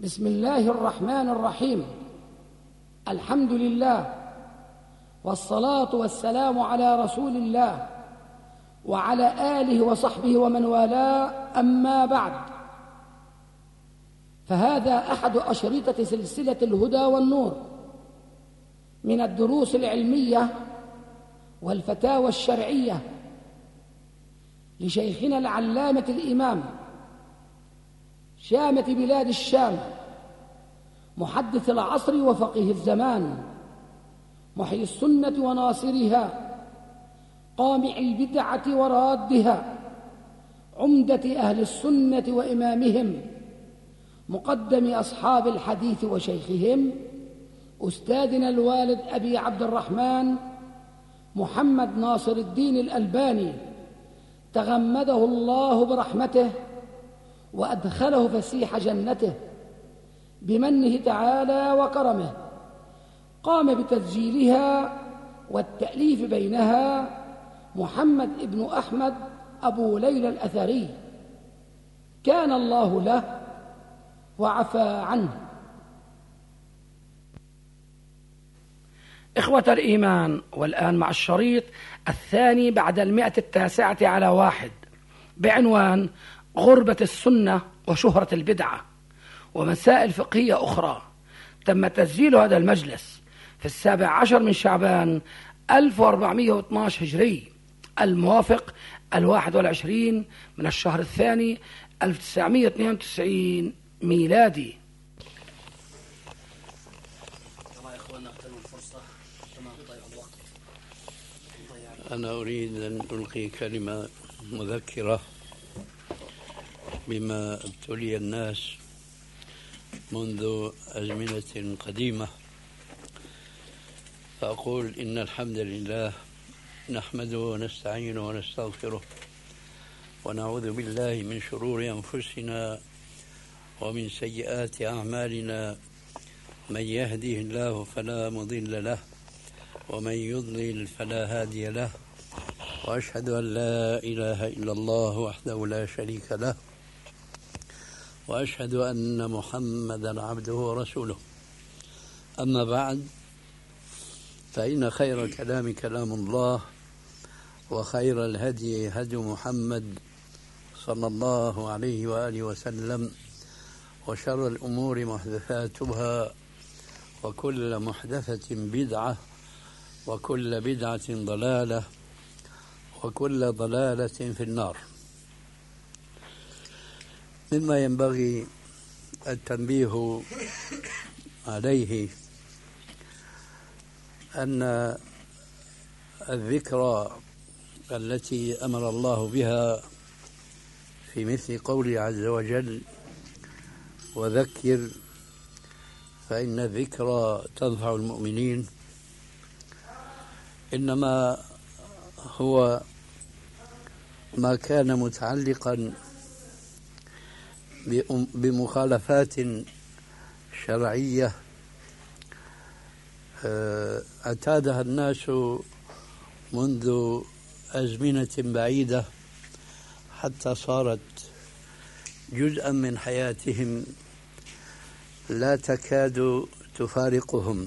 بسم الله الرحمن الرحيم. الحمد لله والصلاة والسلام على رسول الله وعلى آله وصحبه ومن والاه، أما بعد، فهذا أحد أشرطة سلسلة الهدى والنور من الدروس العلمية والفتاوى الشرعية لشيخنا العلامة الإمام شامة بلاد الشام، محدث العصر وفقيه الزمان، محيي السنة وناصرها، قامع البدعة ورادها، عمدة أهل السنة وإمامهم، مقدم أصحاب الحديث وشيخهم، أستاذنا الوالد أبي عبد الرحمن محمد ناصر الدين الألباني، تغمده الله برحمته وأدخله فسيح جنته بمنه تعالى وكرمه. قام بتسجيلها والتأليف بينها محمد ابن أحمد أبو ليلى الأثري، كان الله له وعفى عنه. إخوة الإيمان، والآن مع الشريط الثاني بعد 109 بعنوان غربة السنة وشهرة البدعة ومسائل فقهية أخرى. تم تسجيل هذا المجلس في 17 من شعبان 1412 هجري، الموافق 21 من الشهر الثاني 1992 ميلادي. أنا أريد أن ألقي كلمة مذكرة بما ابتلي الناس منذ أزمنة قديمة، فأقول إن الحمد لله نحمده ونستعينه ونستغفره ونعوذ بالله من شرور أنفسنا ومن سيئات أعمالنا، من يهده الله فلا مضل له ومن يضلل فلا هادي له، وأشهد أن لا إله إلا الله وحده لا شريك له، وأشهد أن محمدا عبده ورسوله. أما بعد، فإن خير الكلام كلام الله، وخير الهدي هدي محمد صلى الله عليه وآله وسلم، وشر الأمور محدثاتها، وكل محدثة بدعة، وكل بدعة ضلالة، وكل ضلالة في النار. مما ينبغي التنبيه عليه أن الذكرى التي أمر الله بها في مثل قوله عز وجل: وذكر فإن الذكرى تنفع المؤمنين، إنما هو ما كان متعلقا بمخالفات شرعية اعتادها الناس منذ أزمنة بعيدة، حتى صارت جزءا من حياتهم لا تكاد تفارقهم،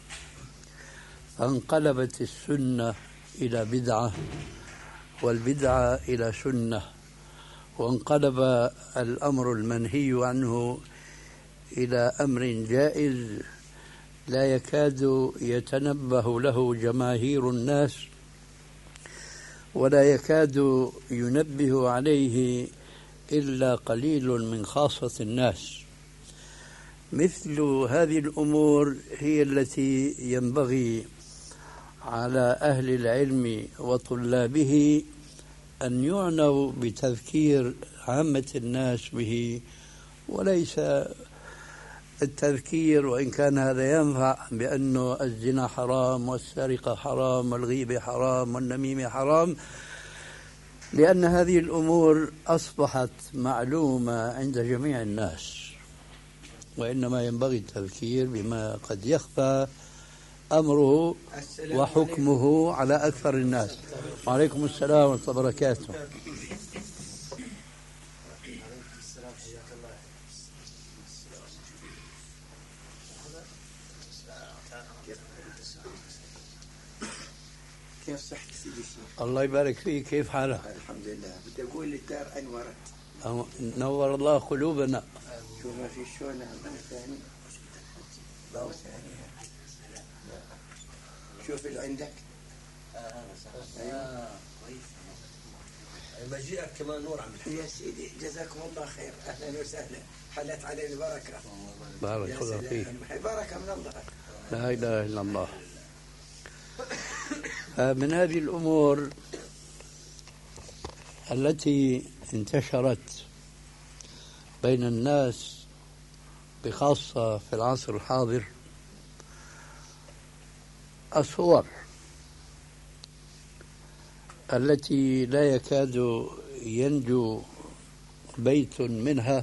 فانقلبت السنة إلى بدعة والبدعة إلى سنة، وانقلب الأمر المنهي عنه إلى أمر جائز لا يكاد يتنبه له جماهير الناس، ولا يكاد ينبه عليه إلا قليل من خاصة الناس. مثل هذه الأمور هي التي ينبغي على أهل العلم وطلابه أن يعنوا بتذكير عامة الناس به، وليس التذكير، وإن كان هذا ينفع، بأنه الزنا حرام والسرقة حرام والغيبة حرام والنميمة حرام، لأن هذه الأمور أصبحت معلومة عند جميع الناس، وإنما ينبغي التذكير بما قد يخفى أمره وحكمه على أكثر الناس. وعليكم السلام ورحمة الله وبركاته. كيف صحتك سيدي الشيخ؟ الله يبارك فيك، كيف حالك؟ الحمد لله. بدي أقول للدار أنورت. نور الله قلوبنا. شو ما في شو نعم ثاني ضوء ثاني. شوف اللي عندك. أيوة. مجيئك كمان نور عم الحين. يا سيدي جزاكم الله خير، أهلا وسهلا، حلت علينا البركة. بارك الله فيك. بركة من الله. لا إله إلا الله. من هذه الأمور التي انتشرت بين الناس بخاصة في العصر الحاضر الصور التي لا يكاد ينجو بيت منها،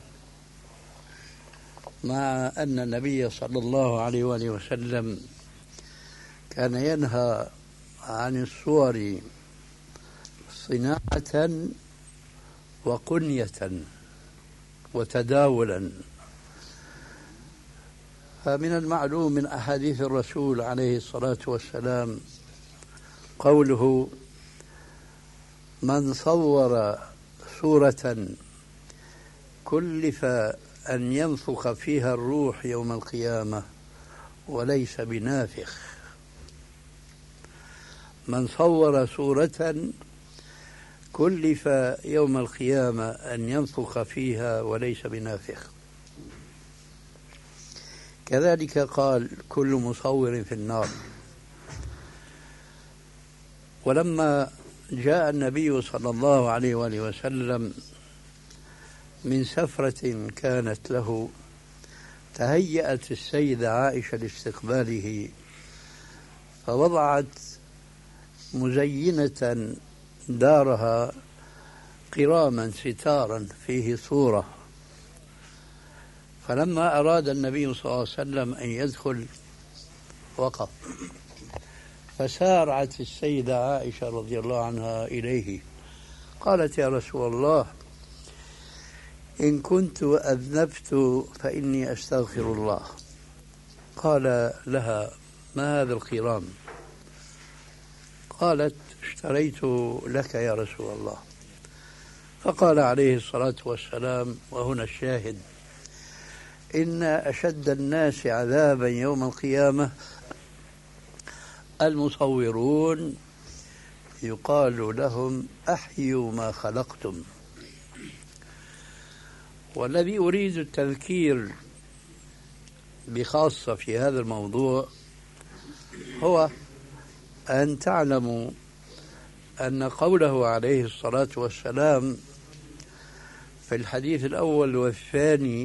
مع أن النبي صلى الله عليه وآله وسلم كان ينهى عن الصور صناعة وقنية وتداولا. فمن المعلوم من أحاديث الرسول عليه الصلاة والسلام قوله: من صور صورة كلف أن ينفخ فيها الروح يوم القيامة وليس بنافخ. من صور صورة كلف يوم القيامة أن ينفخ فيها وليس بنافخ. كذلك قال: كل مصور في النار. ولما جاء النبي صلى الله عليه وآله وسلم من سفرة كانت له، تهيأت السيدة عائشة لاستقباله، فوضعت مزينة دارها قراما ستارا فيه صورة. فلما أراد النبي صلى الله عليه وسلم أن يدخل وقف، فسارعت السيدة عائشة رضي الله عنها إليه، قالت: يا رسول الله، إن كنت أذنبت فإني أستغفر الله. قال لها: ما هذا القرام؟ قالت: اشتريت لك يا رسول الله. فقال عليه الصلاة والسلام، وهنا الشاهد: إن أشد الناس عذابا يوم القيامة المصورون، يقال لهم: أحيوا ما خلقتم. والذي أريد التذكير بخاصة في هذا الموضوع هو أن تعلموا أن قوله عليه الصلاة والسلام في الحديث الأول والثاني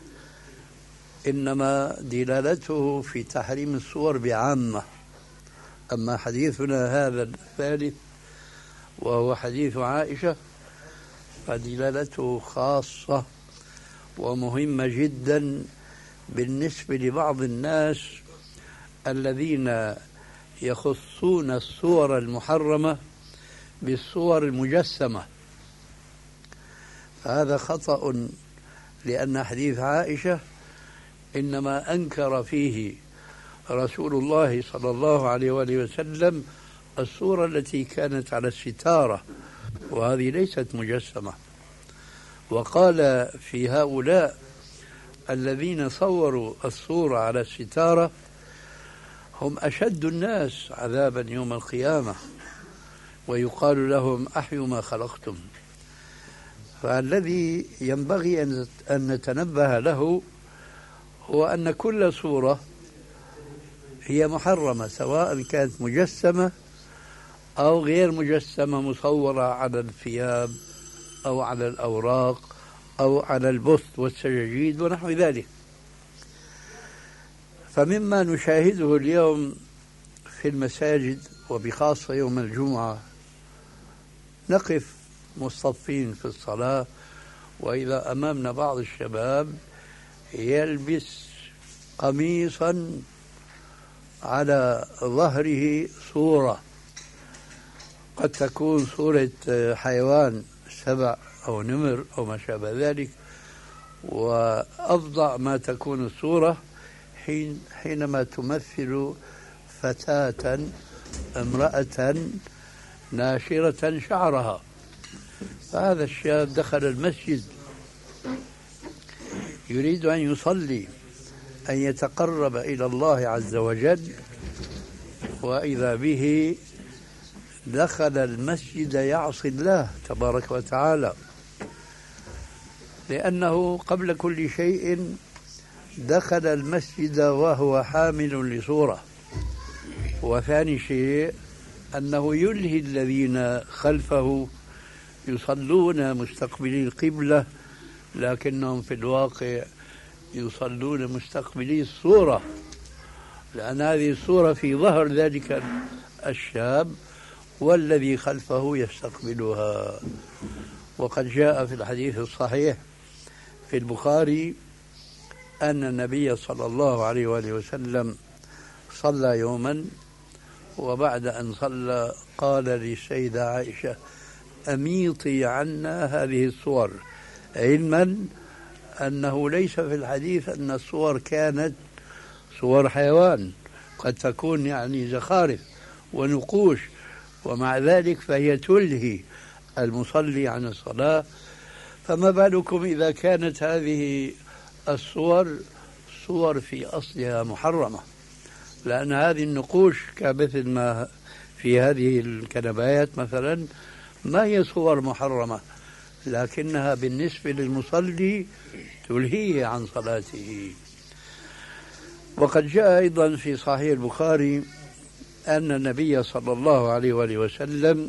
إنما دلالته في تحريم الصور بعامة، أما حديثنا هذا الثالث وهو حديث عائشة فدلالته خاصة ومهمة جدا بالنسبة لبعض الناس الذين يخصون الصور المحرمة بالصور المجسمة. هذا خطأ، لأن حديث عائشة إنما أنكر فيه رسول الله صلى الله عليه وآله وسلم الصورة التي كانت على الستارة، وهذه ليست مجسمة. وقال في هؤلاء الذين صوروا الصورة على الستارة: هم أشد الناس عذابا يوم القيامة، ويقال لهم: أحيوا ما خلقتم. فالذي ينبغي أن نتنبه له هو أن كل صورة هي محرمة، سواء كانت مجسمة أو غير مجسمة، مصورة على الثياب أو على الأوراق أو على البث والسجاجيد ونحو ذلك. فمما نشاهده اليوم في المساجد وبخاصة يوم الجمعة، نقف مصطفين في الصلاة، وإذا أمامنا بعض الشباب يلبس قميصا على ظهره صورة، قد تكون صورة حيوان، سبع أو نمر أو ما شابه ذلك، وأفظع ما تكون الصورة حينما تمثل فتاة امرأة ناشرة شعرها. فهذا الشاب دخل المسجد يريد أن يصلي، أن يتقرب إلى الله عز وجل، وإذا به دخل المسجد يعصي الله تبارك وتعالى، لأنه قبل كل شيء دخل المسجد وهو حامل لصورة، وثاني شيء أنه يلهي الذين خلفه يصلون مستقبلي القبلة، لكنهم في الواقع يصلون مستقبلي الصورة، لأن هذه الصورة في ظهر ذلك الشاب والذي خلفه يستقبلها. وقد جاء في الحديث الصحيح في البخاري أن النبي صلى الله عليه وآله وسلم صلى يوما، وبعد أن صلى قال للسيدة عائشة: أميطي عنا هذه الصور، علما أنه ليس في الحديث أن الصور كانت صور حيوان، قد تكون يعني زخارف ونقوش، ومع ذلك فهي تلهي المصلي عن الصلاة. فما بالكم إذا كانت هذه الصور صور في أصلها محرمة، لأن هذه النقوش كمثل ما في هذه الكنبايات مثلا ما هي صور محرمة، لكنها بالنسبة للمصلي تلهيه عن صلاته. وقد جاء أيضا في صحيح البخاري أن النبي صلى الله عليه وآله وسلم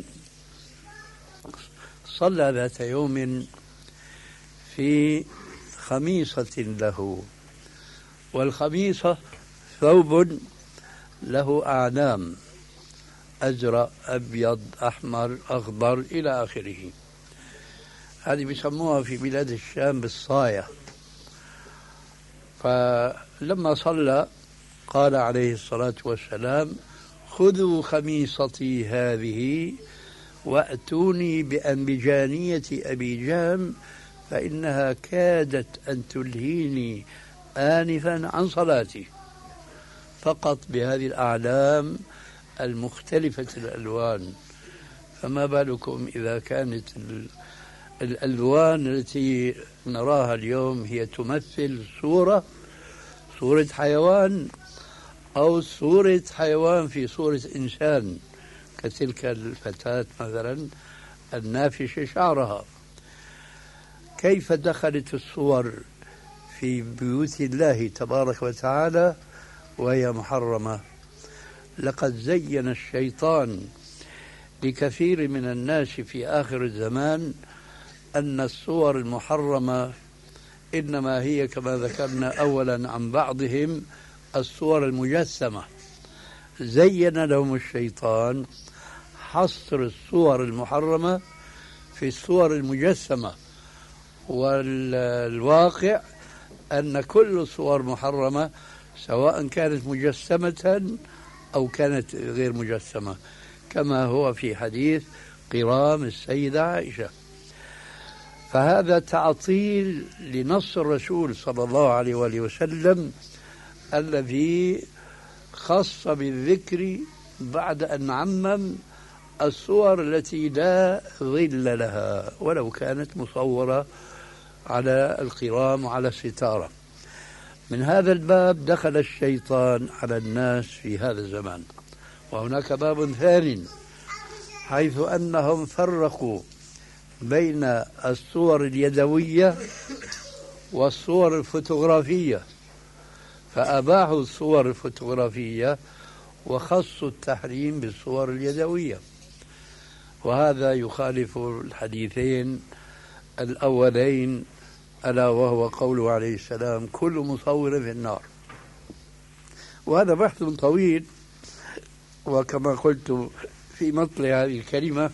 صلى ذات يوم في خميصة له، والخميصة ثوب له أعلام: أزرق، أبيض، أحمر، أخضر إلى آخره. هذه بيسموها في بلاد الشام بالصاية. فلما صلى قال عليه الصلاة والسلام: خذوا خميصتي هذه وأتوني بأنبجانية أبي جهم فإنها كادت أن تلهيني آنفا عن صلاتي. فقط بهذه الأعلام المختلفة الألوان. فما بالكم إذا كانت الألوان التي نراها اليوم هي تمثل صورة حيوان، أو صورة حيوان في صورة إنسان، كتلك الفتاة مثلا النافشة شعرها. كيف دخلت الصور في بيوت الله تبارك وتعالى وهي محرمة؟ لقد زين الشيطان لكثير من الناس في آخر الزمان أن الصور المحرمة إنما هي كما ذكرنا أولا عن بعضهم الصور المجسمة. زين لهم الشيطان حصر الصور المحرمة في الصور المجسمة، والواقع أن كل الصور محرمة سواء كانت مجسمة أو كانت غير مجسمة، كما هو في حديث قرام السيدة عائشة. فهذا تعطيل لنص الرسول صلى الله عليه وآله وسلم الذي خص بالذكر بعد أن عمم الصور التي لا ظل لها ولو كانت مصورة على القرام وعلى الستارة. من هذا الباب دخل الشيطان على الناس في هذا الزمان. وهناك باب ثاني حيث أنهم فرقوا بين الصور اليدوية والصور الفوتوغرافية، فأباحوا الصور الفوتوغرافية وخصوا التحريم بالصور اليدوية، وهذا يخالف الحديثين الأولين، ألا وهو قوله عليه السلام: كل مصور في النار. وهذا بحث طويل، وكما قلت في مطلع هذه الكلمة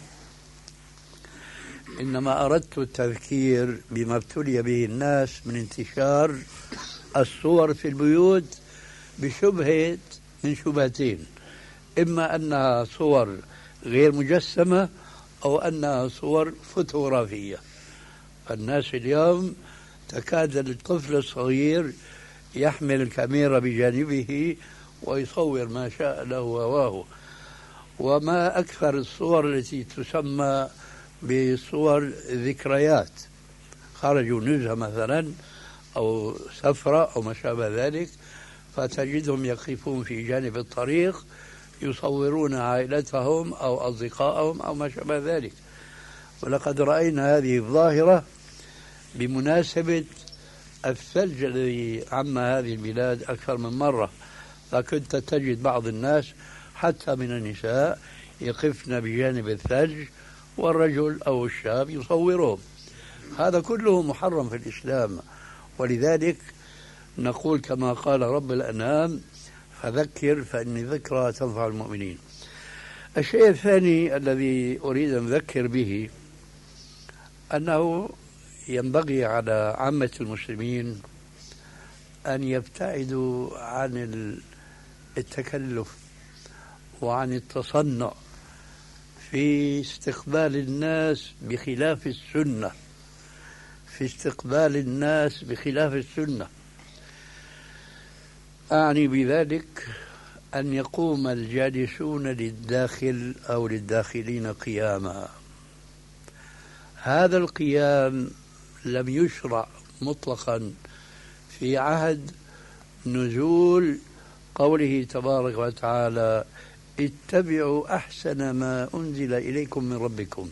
إنما أردت التذكير بما ابتلي به الناس من انتشار الصور في البيوت بشبهة من شبهتين: إما أنها صور غير مجسمة أو أنها صور فوتوغرافية. فالناس اليوم تكاد الطفل الصغير يحمل الكاميرا بجانبه ويصور ما شاء له هواه. وما أكثر الصور التي تسمى بصور ذكريات، خرجوا نزهة مثلا أو سفرة أو ما شابه ذلك، فتجدهم يقفون في جانب الطريق يصورون عائلتهم أو أصدقائهم أو ما شابه ذلك. ولقد رأينا هذه الظاهرة بمناسبة الثلج الذي عم هذه البلاد أكثر من مرة، فكنت تجد بعض الناس حتى من النساء يقفن بجانب الثلج والرجل أو الشاب يصورهم. هذا كله محرم في الإسلام، ولذلك نقول كما قال رب الأنعام: فذكر فإن ذكرى تنفع المؤمنين. الشيء الثاني الذي أريد أن أذكر به أنه ينبغي على عامة المسلمين أن يبتعدوا عن التكلف وعن التصنع في استقبال الناس بخلاف السنة، في استقبال الناس بخلاف السنة. أعني بذلك أن يقوم الجالسون للداخل أو للداخلين قياما. هذا القيام لم يشرع مطلقا في عهد نزول قوله تبارك وتعالى: اتبعوا أحسن ما أنزل إليكم من ربكم.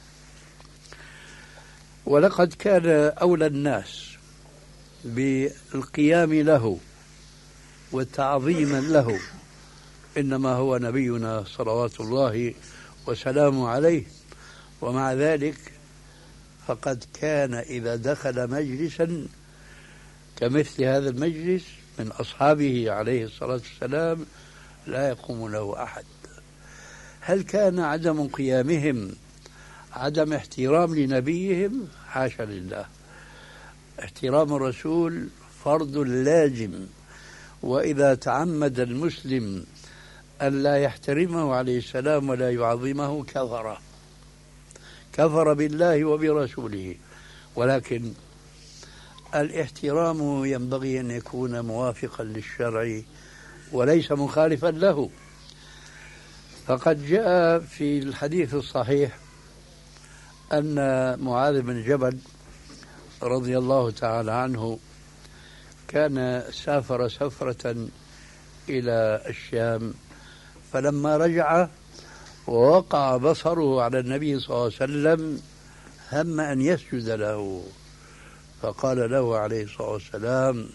ولقد كان أولى الناس بالقيام له وتعظيما له إنما هو نبينا صلوات الله وسلامه عليه. ومع ذلك فقد كان إذا دخل مجلسا كمثل هذا المجلس من أصحابه عليه الصلاة والسلام لا يقوم له أحد. هل كان عدم قيامهم عدم احترام لنبيهم؟ حاشا لله. احترام الرسول فرض لازم، وإذا تعمد المسلم أن لا يحترمه عليه السلام ولا يعظمه كفر بالله وبرسوله. ولكن الاحترام ينبغي أن يكون موافقا للشرع وليس مخالفا له. فقد جاء في الحديث الصحيح أن معاذ بن جبل رضي الله تعالى عنه كان سافر سفرة إلى الشام، فلما رجع ووقع بصره على النبي صلى الله عليه وسلم هم أن يسجد له، فقال له عليه الصلاة والسلام: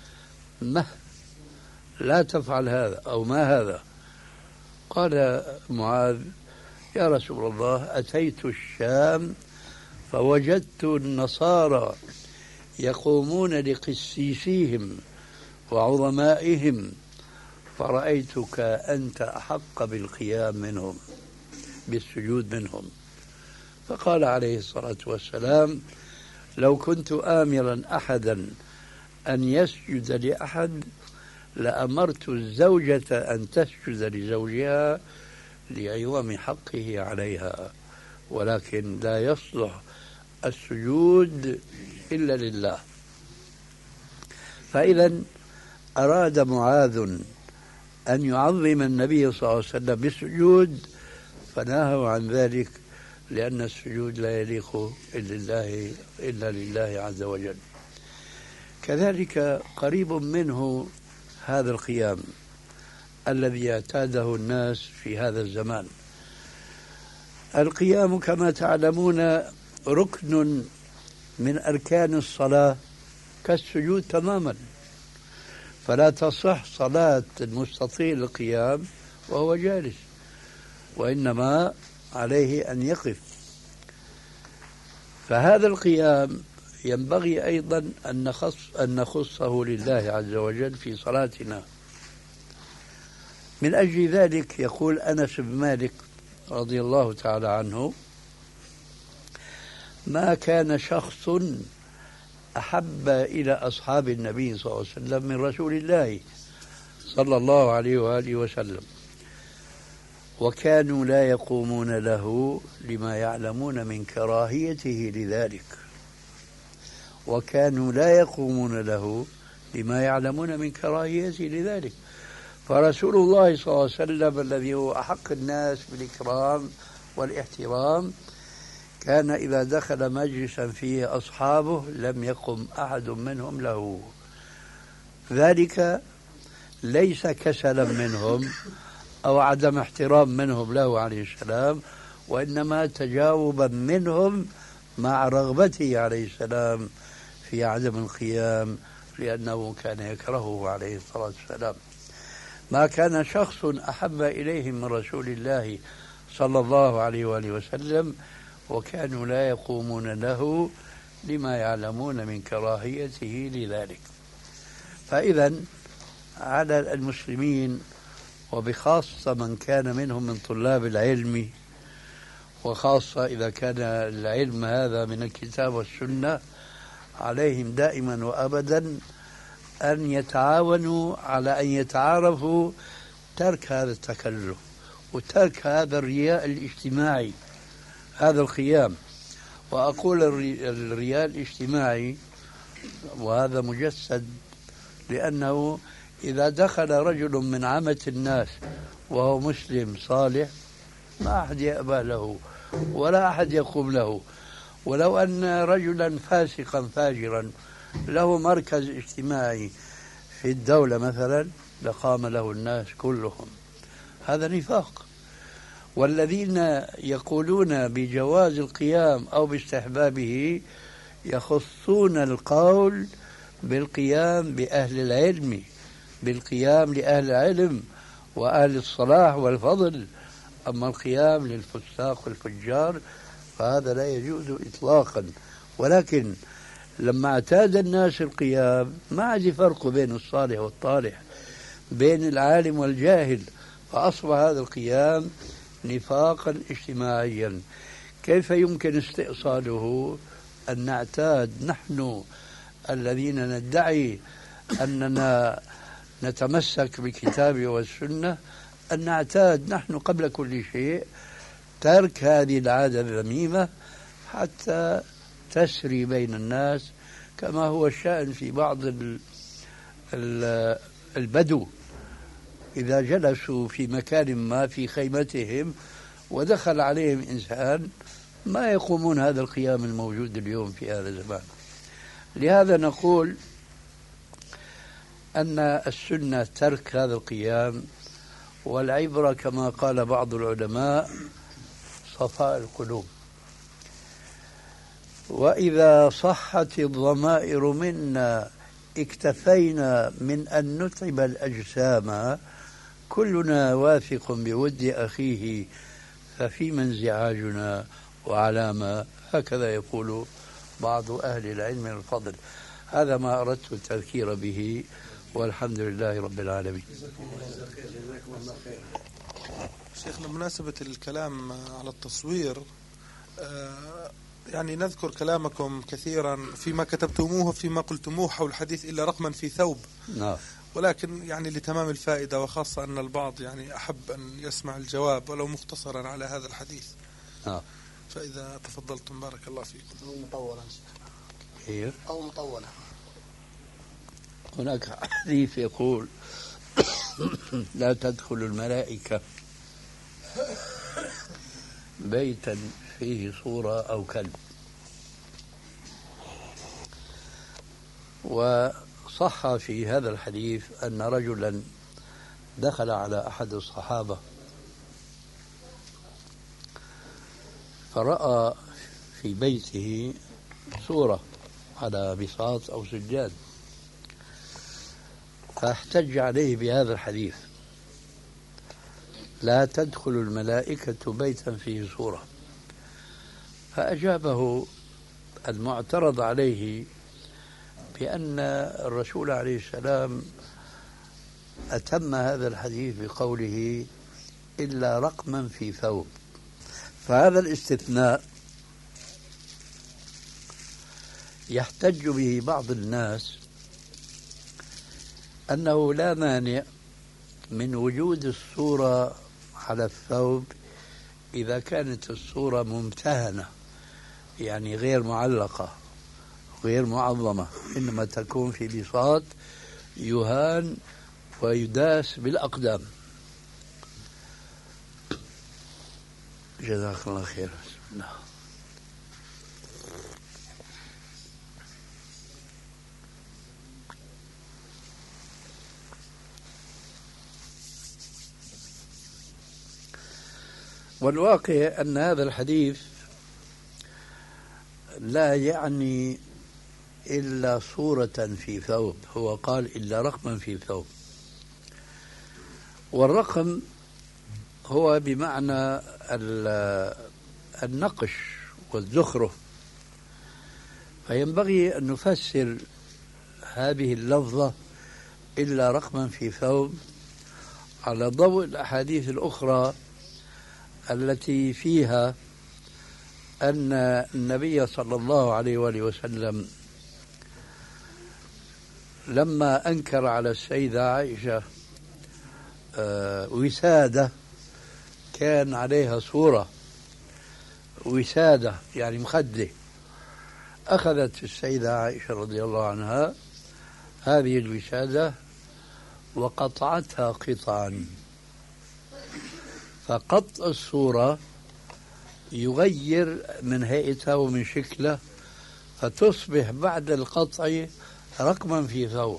لا تفعل هذا، أو ما هذا؟ قال معاذ: يا رسول الله، أتيت الشام فوجدت النصارى يقومون لقسيسيهم وعظمائهم، فرأيتك أنت أحق بالقيام منهم، بالسجود منهم. فقال عليه الصلاة والسلام: لو كنت آمرا أحدا أن يسجد لأحد لأمرت الزوجة أن تسجد لزوجها لعظم حقه عليها، ولكن لا يصلح السجود إلا لله. فإذا أراد معاذ أن يعظم النبي صلى الله عليه وسلم بالسجود فنهوا عن ذلك، لأن السجود لا يليق إلا لله عز وجل. كذلك قريب منه هذا القيام الذي اعتاده الناس في هذا الزمان. القيام كما تعلمون ركن من أركان الصلاة كالسجود تماما، فلا تصح صلاة المستطيل القيام وهو جالس، وإنما عليه أن يقف. فهذا القيام ينبغي أيضا أن نخصه لله عز وجل في صلاتنا. من أجل ذلك يقول أنس بن مالك رضي الله تعالى عنه: ما كان شخص أحب إلى أصحاب النبي صلى الله عليه وسلم من رسول الله صلى الله عليه وآله وسلم، وكانوا لا يقومون له لما يعلمون من كراهيته لذلك، وكانوا لا يقومون له لما يعلمون من كراهيته لذلك. فرسول الله صلى الله عليه وسلم الذي هو أحق الناس بالإكرام والاحترام كان إذا دخل مجلسا فيه أصحابه لم يقم أحد منهم له، ذلك ليس كسلا منهم أو عدم احترام منهم له عليه السلام، وإنما تجاوبا منهم مع رغبته عليه السلام في عدم القيام، لأنه كان يكرهه عليه الصلاة والسلام. ما كان شخص أحب إليه من رسول الله صلى الله عليه وآله وسلم وكانوا لا يقومون له لما يعلمون من كراهيته لذلك. فإذا على المسلمين وبخاصة من كان منهم من طلاب العلم، وخاصة إذا كان العلم هذا من الكتاب والسنة، عليهم دائما وأبدا أن يتعاونوا على أن يتعارفوا ترك هذا التكلف وترك هذا الرياء الاجتماعي، هذا القيام. وأقول الرياء الاجتماعي وهذا مجسد، لأنه إذا دخل رجل من عامة الناس وهو مسلم صالح ما أحد يأبى له ولا أحد يقوم له، ولو أن رجلا فاسقا فاجرا له مركز اجتماعي في الدولة مثلا لقام له الناس كلهم، هذا نفاق. والذين يقولون بجواز القيام أو باستحبابه يخصون القول بالقيام بأهل العلم، بالقيام لأهل العلم وأهل الصلاح والفضل، أما القيام للفساق والفجار فهذا لا يجوز إطلاقا. ولكن لما اعتاد الناس القيام ما عاد فرق بين الصالح والطالح، بين العالم والجاهل، فأصبح هذا القيام نفاقا اجتماعيا. كيف يمكن استئصاله؟ أن نعتاد نحن الذين ندعي أننا نتمسك بالكتاب والسنة، أن نعتاد نحن قبل كل شيء ترك هذه العادة الذميمة حتى تسري بين الناس، كما هو الشأن في بعض البدو إذا جلسوا في مكان ما في خيمتهم ودخل عليهم إنسان ما يقومون هذا القيام الموجود اليوم في هذا الزمان. لهذا نقول أن السنة ترك هذا القيام، والعبرة كما قال بعض العلماء صفاء القلوب. وإذا صحت الضمائر منا اكتفينا من أن نتعب الأجسام، كلنا واثق بود أخيه ففيما انزعاجنا وعلامة، هكذا يقول بعض أهل العلم الفضل. هذا ما أردت التذكير به، والحمد لله رب العالمين. جزاكم الله خير. شيخنا بمناسبة الكلام على التصوير، يعني نذكر كلامكم كثيرا فيما كتبتموه وفيما قلتموه حول الحديث إلا رقما في ثوب. نعم. ولكن يعني لتمام الفائدة، وخاصة أن البعض يعني أحب أن يسمع الجواب ولو مختصرا على هذا الحديث. نعم. فإذا تفضلتم بارك الله فيكم. أو مطولا كيف؟ أو مطولا. هناك حديث يقول لا تدخل الملائكة بيتا فيه صورة أو كلب. وصح في هذا الحديث أن رجلا دخل على أحد الصحابة فرأى في بيته صورة على بساط أو سجاد، فاحتج عليه بهذا الحديث لا تدخل الملائكة بيتا فيه صورة. فأجابه المعترض عليه بأن الرسول عليه السلام أتم هذا الحديث بقوله إلا رقما في ثوب. فهذا الاستثناء يحتج به بعض الناس أنه لا مانع من وجود الصورة على الثوب إذا كانت الصورة ممتهنة، يعني غير معلقة غير معظمة، إنما تكون في بساط يهان ويداس بالأقدام. جزاك الله خير. بسم الله. والواقع أن هذا الحديث لا يعني إلا صورة في ثوب، هو قال إلا رقما في ثوب، والرقم هو بمعنى النقش والزخرف، فينبغي أن نفسر هذه اللفظة إلا رقما في ثوب على ضوء الأحاديث الأخرى التي فيها أن النبي صلى الله عليه وآله وسلم لما أنكر على السيدة عائشة وسادة كان عليها صورة وسادة يعني مخدة، أخذت السيدة عائشة رضي الله عنها هذه الوسادة وقطعتها قطعا، فقطع الصورة يغير من هيئتها ومن شكلها فتصبح بعد القطع رقما في ثوب،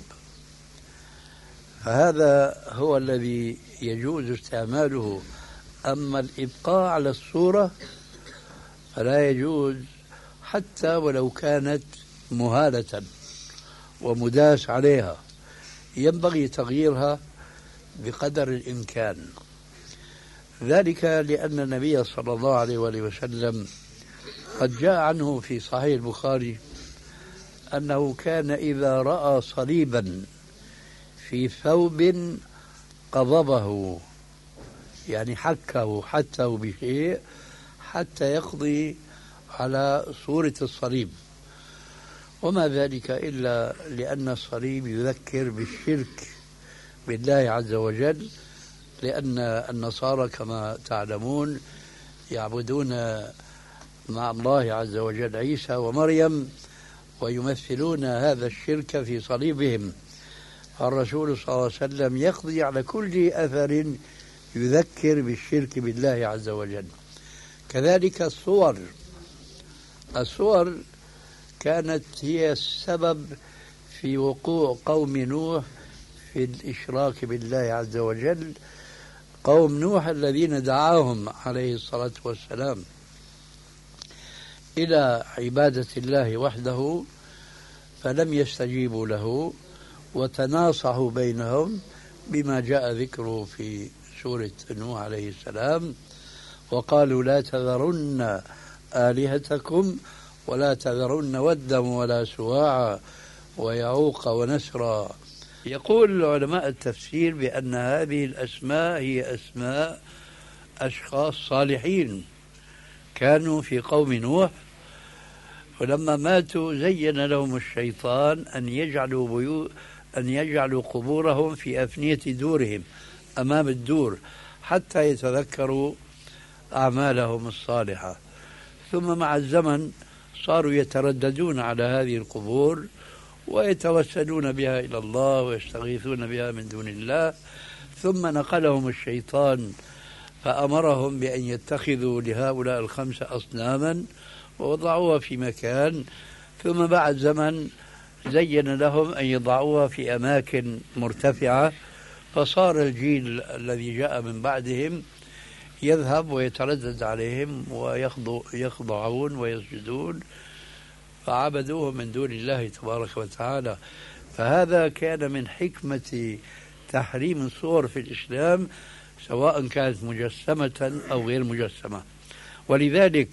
فهذا هو الذي يجوز استعماله. أما الإبقاء على الصورة فلا يجوز حتى ولو كانت مهالة ومداس عليها، ينبغي تغييرها بقدر الإمكان. ذلك لأن النبي صلى الله عليه وآله وسلم قد جاء عنه في صحيح البخاري أنه كان إذا رأى صليبا في ثوب قضبه، يعني حته بشيء حتى يقضي على صورة الصليب، وما ذلك إلا لأن الصليب يذكر بالشرك بالله عز وجل، لأن النصارى كما تعلمون يعبدون مع الله عز وجل عيسى ومريم ويمثلون هذا الشرك في صليبهم، الرسول صلى الله عليه وسلم يقضي على كل أثر يذكر بالشرك بالله عز وجل. كذلك الصور كانت هي السبب في وقوع قوم نوح في الإشراك بالله عز وجل، قوم نوح الذين دعاهم عليه الصلاة والسلام إلى عبادة الله وحده فلم يستجيبوا له وتناصحوا بينهم بما جاء ذكره في سورة نوح عليه السلام، وقالوا لا تذرن آلهتكم ولا تذرن ودا ولا سواعا ويعوق ونسرا. يقول علماء التفسير بأن هذه الأسماء هي أسماء أشخاص صالحين كانوا في قوم نوح، ولما ماتوا زين لهم الشيطان أن يجعلوا قبورهم في أفنية دورهم أمام الدور حتى يتذكروا أعمالهم الصالحة، ثم مع الزمن صاروا يترددون على هذه القبور ويتوسلون بها إلى الله ويستغيثون بها من دون الله، ثم نقلهم الشيطان فأمرهم بأن يتخذوا لهؤلاء الخمسة أصناما ووضعوها في مكان، ثم بعد زمن زين لهم أن يضعوها في أماكن مرتفعة، فصار الجيل الذي جاء من بعدهم يذهب ويتردد عليهم ويخضعون ويسجدون فعبدوه من دون الله تبارك وتعالى. فهذا كان من حكمة تحريم الصور في الإسلام سواء كانت مجسمة أو غير مجسمة، ولذلك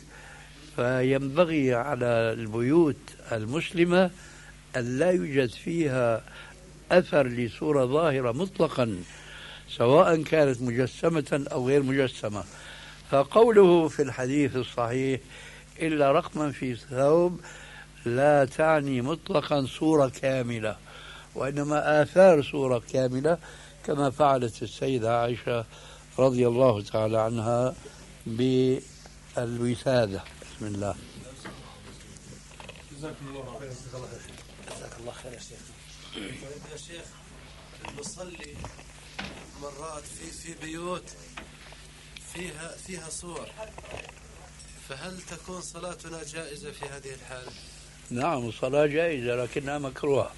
فينبغي على البيوت المسلمة أن لا يوجد فيها أثر لصورة ظاهرة مطلقا سواء كانت مجسمة أو غير مجسمة. فقوله في الحديث الصحيح إلا رقما في ثوب لا تعني مطلقا صورة كاملة، وإنما آثار صورة كاملة كما فعلت السيدة عائشة رضي الله تعالى عنها بالوسادة. بسم الله. جزاكم الله خير. جزاك الله خير يا شيخ. يا شيخ نصلي مرات في بيوت فيها صور، فهل تكون صلاتنا جائزة في هذه الحالة؟ نعم، الصلاة جائزة لكنها مكروهة.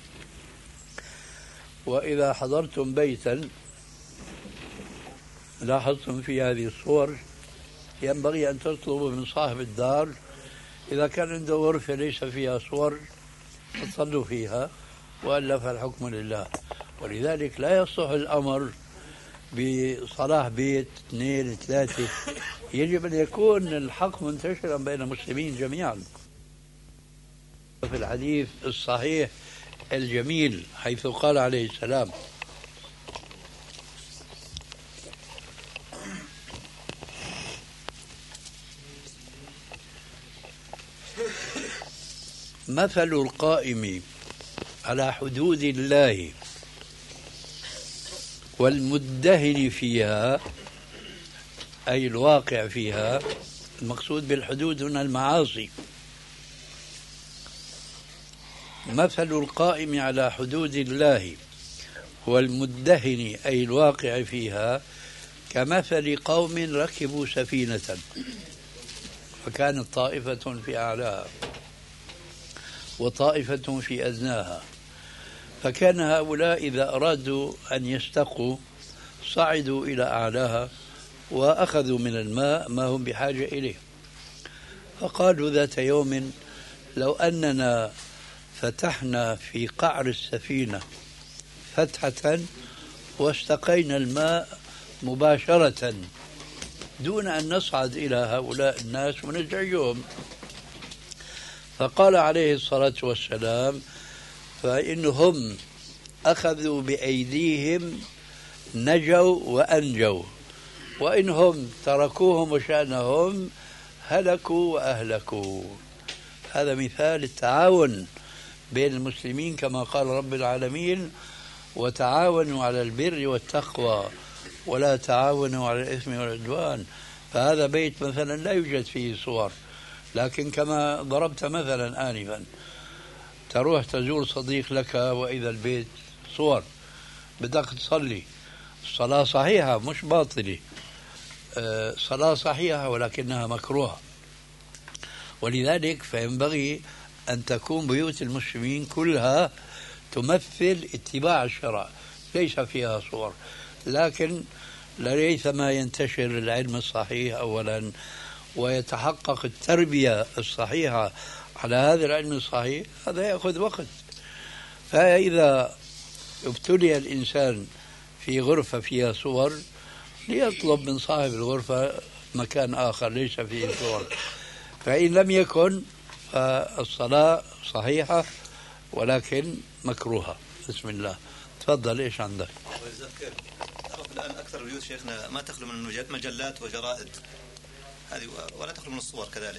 وإذا حضرتم بيتا لاحظتم في هذه الصور ينبغي أن تطلبوا من صاحب الدار إذا كان عنده غرفة ليس فيها صور تصلوا فيها، وإلا فالحكم لله. ولذلك لا يصح الأمر بصلاح بيت 2 3، يجب أن يكون الحق منتشرا بين المسلمين جميعا. في الحديث الصحيح الجميل حيث قال عليه السلام: مثل القائم على حدود الله والمدهن فيها، أي الواقع فيها، المقصود بالحدود هنا المعاصي. مثل القائم على حدود الله والمدهن أي الواقع فيها كمثل قوم ركبوا سفينة فكانت طائفة في أعلاها وطائفة في أدناها، فكان هؤلاء إذا أرادوا أن يستقوا صعدوا إلى أعلاها وأخذوا من الماء ما هم بحاجة إليه. فقالوا ذات يوم: لو أننا فتحنا في قعر السفينة فتحة واستقينا الماء مباشرة دون أن نصعد إلى هؤلاء الناس ونزعجهم. فقال عليه الصلاة والسلام: فإنهم أخذوا بأيديهم نجوا وأنجوا، وإنهم تركوهم وشأنهم هلكوا وأهلكوا. هذا مثال التعاون بين المسلمين كما قال رب العالمين: وتعاونوا على البر والتقوى ولا تعاونوا على الإثم والعدوان. فهذا بيت مثلا لا يوجد فيه صور، لكن كما ضربت مثلا آنفا، تروح تزور صديق لك وإذا البيت صور، بدك تصلي، الصلاة صحيحة مش باطلة، صلاة صحيحة ولكنها مكروهة. ولذلك فينبغي أن تكون بيوت المسلمين كلها تمثل اتباع الشرع، ليس فيها صور. لكن لريثما ينتشر العلم الصحيح أولا ويتحقق التربية الصحيحة على هذا العلم الصحيح، هذا يأخذ وقت. فإذا ابتلي الإنسان في غرفة فيها صور ليطلب من صاحب الغرفة مكان آخر ليس فيه صور. فإن لم يكن فالصلاة صحيحة ولكن مكروهة. بسم الله. تفضل، إيش عندك؟ تعرف الآن أكثر البيوت شيخنا ما تخلو من مجلات وجرائد هذه، ولا تخلو من الصور كذلك.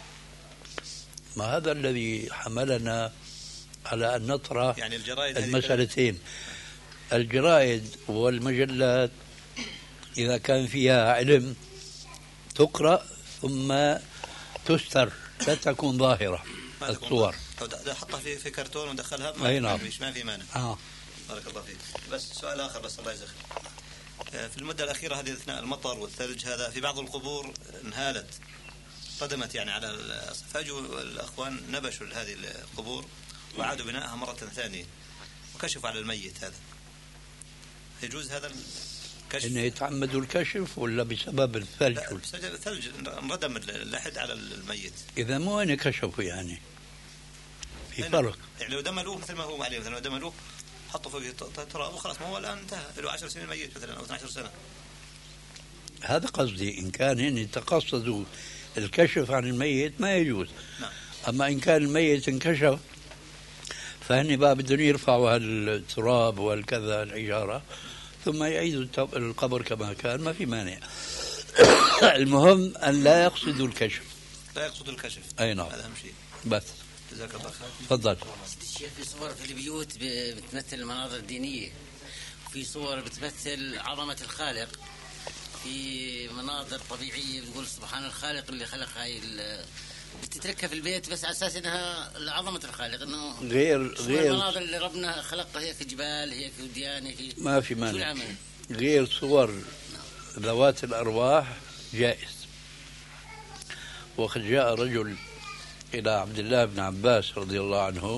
ما هذا الذي حملنا على أن نطرح يعني الجرائد المسألتين. الجرائد والمجلات إذا كان فيها علم تقرأ ثم تستر، لا تكون ظاهرة الصور. حطها في كرتون ودخلها ما في مانع. بارك الله فيك. بس سؤال آخر، بس الله يجزاك. في المدة الأخيرة هذه أثناء المطر والثلج هذا في بعض القبور انهالت قدمت يعني على فاجوا الأخوان نبشوا هذه القبور وعادوا بنائها مرة ثانية وكشفوا على الميت. هذا يجوز هذا الكشف؟ إنه يتعمدوا الكشف ولا بسبب الثلج؟ بسبب الثلج انردم اللحد على الميت. إذا مو وين كشفوا يعني في فرق. يعني لو دملوه مثل ما هو عليه، مثلا لو دملوه حطوا فوق تراب وخلاص، ما هو الآن انتهى له 10 سنين ميت مثلا أو 12 سنة. هذا قصدي، إن كان يتقصدوا الكشف عن الميت ما يجوز. نعم. أما إن كان الميت انكشف فهن بقى بدهم يرفعوا التراب والكذا الحجارة ثم يعيدوا القبر كما كان، ما في مانع. المهم أن لا يقصدوا الكشف. لا يقصدوا الكشف. أي نعم. هذا أهم شيء. بس. جزاك الله خير. تفضل. الشيخ في صور في البيوت بتمثل المناظر الدينية، في صور بتمثل عظمة الخالق، في مناظر طبيعية بنقول سبحان الخالق اللي خلق هاي بتتركها في البيت بس على أساس إنها لعظمة الخالق، إنه غير المناظر اللي ربنا خلقها هيك جبال هيك وديان هيك ما في مانع. غير صور ذوات الأرواح جائز. وقد جاء رجل إلى عبد الله بن عباس رضي الله عنه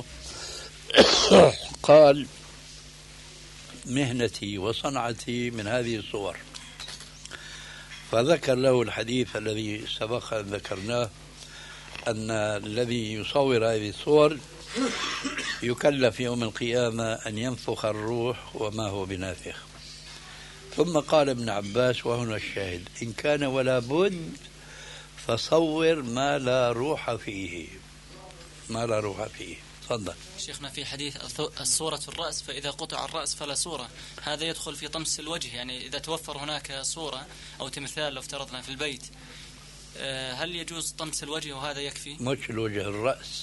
قال: مهنتي وصنعتي من هذه الصور، فذكر له الحديث الذي سبق أن ذكرناه أن الذي يصور هذه الصور يكلف يوم القيامة أن ينفخ الروح وما هو بنافخ. ثم قال ابن عباس وهنا الشاهد: إن كان ولا بد فصور ما لا روح فيه. ما لا روح فيه. تفضل شيخنا. في حديث الصورة الرأس، فإذا قطع الرأس فلا صورة، هذا يدخل في طمس الوجه، يعني إذا توفر هناك صورة أو تمثال لو افترضنا في البيت، هل يجوز طمس الوجه وهذا يكفي؟ مش الوجه، الرأس،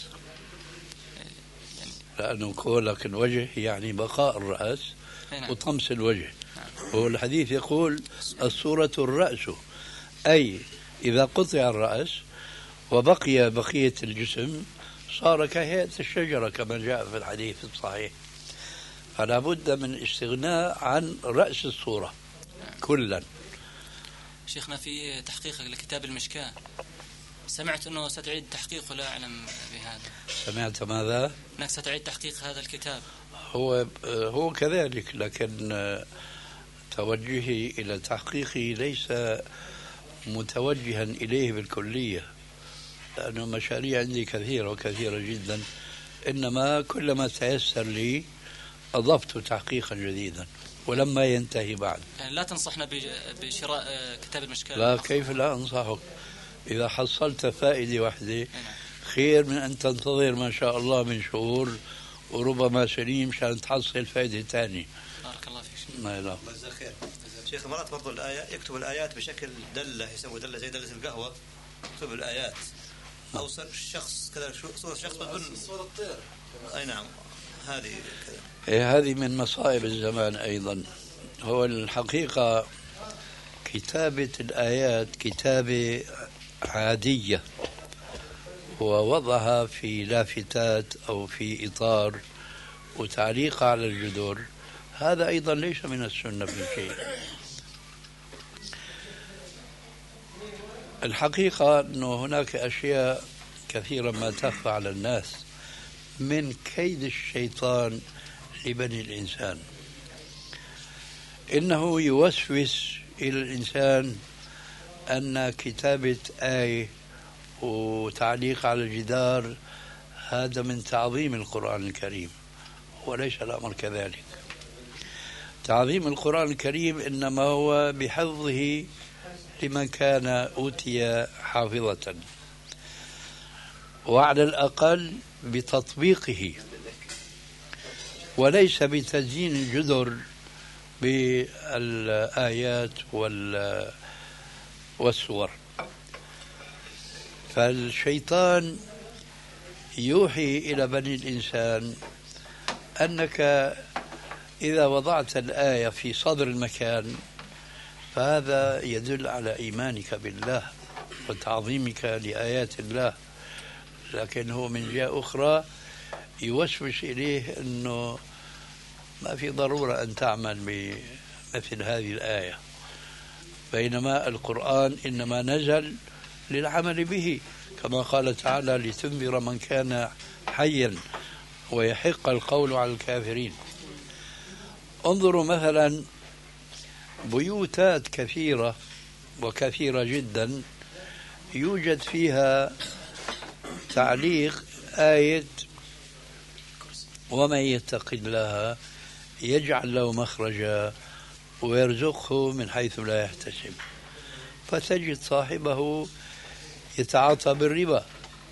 يعني لأنه كولك الوجه يعني بقاء الرأس وطمس الوجه. هو الحديث يقول الصورة الرأس، أي إذا قطع الرأس وبقي بقية الجسم صار كهيئة الشجرة كما جاء في الحديث الصحيح. فلا بد من استغناء عن رأس الصورة كلا. شيخنا في تحقيقك لكتاب المشكاة سمعت أنه ستعيد تحقيقه، لا أعلم بهذا. سمعت ماذا؟ أنك ستعيد تحقيق هذا الكتاب. هو كذلك، لكن توجهي إلى تحقيقه ليس متوجها إليه بالكلية، لأنه مشاريع عندي كثيرة وكثيرة جدا، إنما كلما تيسر لي أضفت تحقيقا جديدا ولما ينتهي بعد. يعني لا تنصحنا بشراء كتاب المشكاة؟ لا، كيف لا أنصحك؟ إذا حصلت فائدة واحدة خير من أن تنتظر ما شاء الله من شهور وربما سنين مشان تحصل فائدة ثانية. بارك الله فيك. لا الله يجزاك خير. شيخ مرات برضو الآية يكتب الآيات بشكل دلة، يسوي دلة زي دلة القهوة، يكتب الآيات أو الشخص كذا، صورة شخص بدون صورة الطير. أي نعم، هذه كذا. هذه من مصائب الزمان أيضا. هو الحقيقة كتابة الآيات كتابة عادية ووضعها في لافتات أو في إطار وتعليقها على الجدر، هذا أيضا ليس من السنة في شيء. الحقيقة أنه هناك أشياء كثيرا ما تخفى على الناس من كيد الشيطان لبني الإنسان. إنه يوسوس إلى الإنسان أن كتابة آية وتعليق على الجدار هذا من تعظيم القرآن الكريم، وليس الأمر كذلك. تعظيم القرآن الكريم إنما هو بحفظه لمن كان أوتي حافظة، وعلى الأقل بتطبيقه، وليس بتزيين الجدر بالآيات والسور. فالشيطان يوحي إلى بني الإنسان أنك إذا وضعت الآية في صدر المكان فهذا يدل على إيمانك بالله وتعظيمك لآيات الله، لكن هو من جهة أخرى يوسوس إليه أنه ما في ضرورة أن تعمل بمثل هذه الآية، بينما القرآن إنما نزل للعمل به، كما قال تعالى: لتنذر من كان حيا ويحق القول على الكافرين. انظروا مثلا بيوتات كثيرة وكثيرة جدا يوجد فيها تعليق آية: ومن يتق الله يجعل له مخرجا ويرزقه من حيث لا يحتسب. فتجد صاحبه يتعاطى بالربا،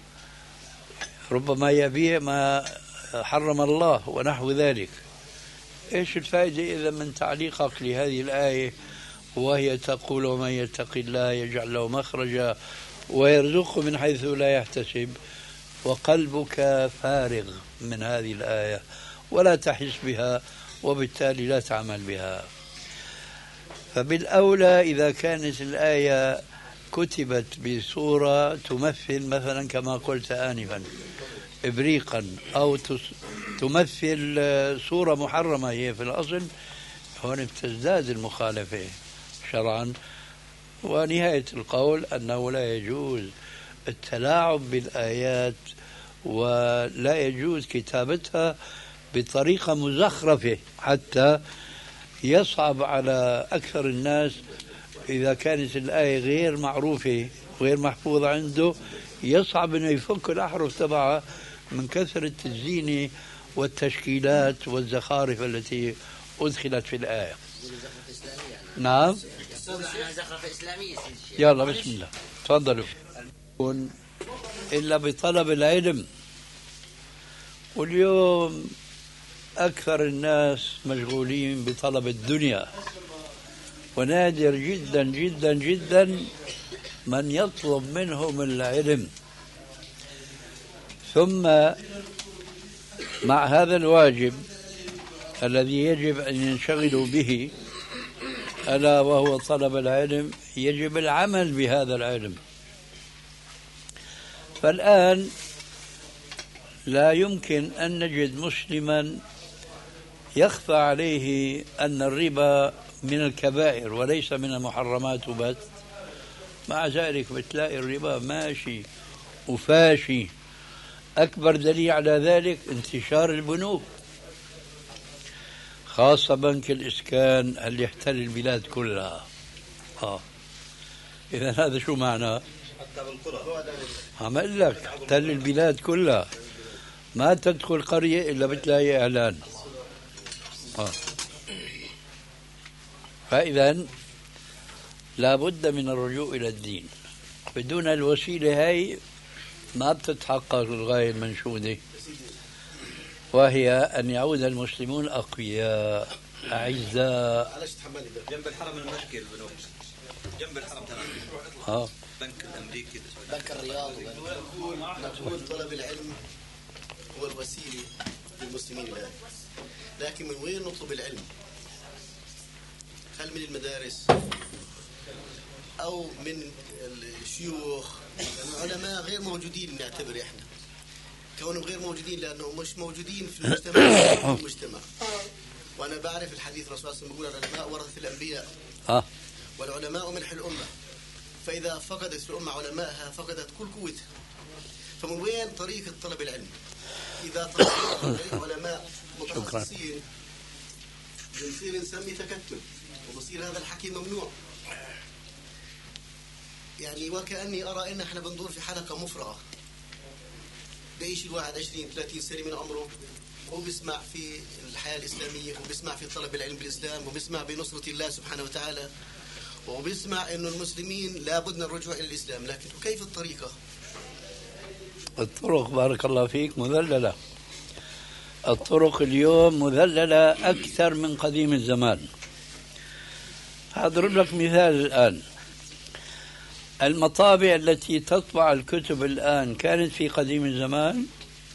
ربما يبيع ما حرم الله ونحو ذلك. إيش الفائدة إذا من تعليقك لهذه الآية وهي تقول: ومن يتق الله يجعل له مخرجا ويرزقه من حيث لا يحتسب، وقلبك فارغ من هذه الآية ولا تحس بها وبالتالي لا تعمل بها. فبالأولى إذا كانت الآية كتبت بصورة تمثل مثلا كما قلت آنفا إبريقا أو تمثل صورة محرمة هي في الأصل، هون بتزداد المخالفة شرعا. ونهاية القول أنه لا يجوز التلاعب بالآيات ولا يجوز كتابتها بطريقة مزخرفة حتى يصعب على أكثر الناس إذا كانت الآية غير معروفة غير محفوظة عنده، يصعب أنه يفك الأحرف تبعها من كثرة التزيين والتشكيلات والزخارف التي أدخلت في الآية. نعم. يلا بسم الله تفضلوا. إلا بطلب العلم، واليوم أكثر الناس مشغولين بطلب الدنيا، ونادر جدا جدا جدا من يطلب منهم العلم. ثم مع هذا الواجب الذي يجب أن ينشغلوا به ألا وهو طلب العلم، يجب العمل بهذا العلم. فالآن لا يمكن أن نجد مسلما يخفى عليه أن الربا من الكبائر وليس من المحرمات بس، مع ذلك بتلاقي الربا ماشي وفاشي. أكبر دليل على ذلك انتشار البنوك، خاصة بنك الإسكان اللي يحتل البلاد كلها. إذا هذا شو معناه؟ عم أقول لك احتل البلاد كلها، ما تدخل قرية إلا بتلاقي إعلان. فإذا لا بد من الرجوع إلى الدين. بدون الوسيلة هاي ما بتتحقق الغاية المنشودة، وهي أن يعود المسلمون أقوياء أعزاء. جنب الحرم المكي البنوك، جنب الحرم تماما. بنك الأمريكي، بنك الرياض. نقول طلب العلم هو الوسيلة للمسلمين الآن، لكن من وين نطلب العلم؟ هل من المدارس أو من الشيوخ؟ العلماء غير موجودين، نعتبر إحنا كونهم غير موجودين لأنهم مش موجودين في المجتمع. وأنا بعرف الحديث الرسول صلى الله عليه وسلم يقول العلماء ورثة الأنبياء، والعلماء ملح الأمة، فإذا فقدت الأمة علماءها فقدت كل قوتها. فمن وين طريقة طلب العلم؟ إذا طلب علماء متخصصين بنصير نسمي تكتل، وبصير هذا الحكي ممنوع. يعني وكأني أرى إن إحنا بندور في حلقة مفرغة، بيعيش الواحد 20-30 سنة من عمره وبيسمع في الحياة الإسلامية، وبيسمع في طلب العلم بالإسلام، وبيسمع بنصرة الله سبحانه وتعالى، وبيسمع إنه المسلمين لابد من الرجوع إلى الإسلام. لكن كيف الطريقة؟ الطرق بارك الله فيك مذللة. الطرق اليوم مذللة أكثر من قديم الزمان. أضرب لك مثال الآن. المطابع التي تطبع الكتب الآن كانت في قديم الزمان؟